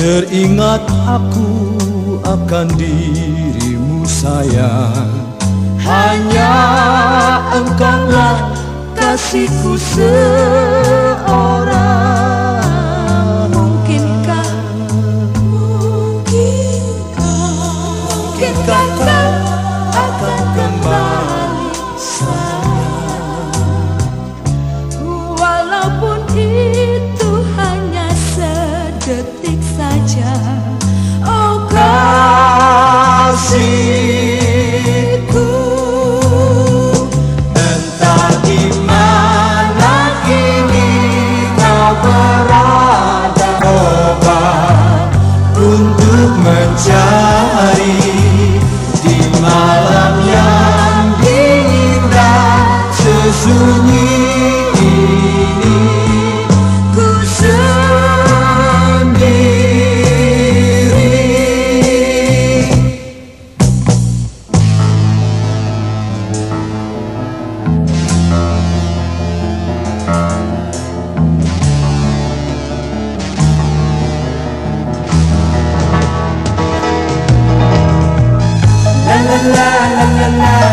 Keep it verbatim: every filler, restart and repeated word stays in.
Teringat aku akan dirimu sayang, hanya engkaulah kasihku seorang. Mungkinkah, mungkinkah, mungkinkah kau akan kembali sayang, walaupun itu hanya sedetik saja. Oh kasihku, entah di mana kini kau berada, coba untuk mencari di malam yang dingin dan sesunyi ini. Ku la la la la la.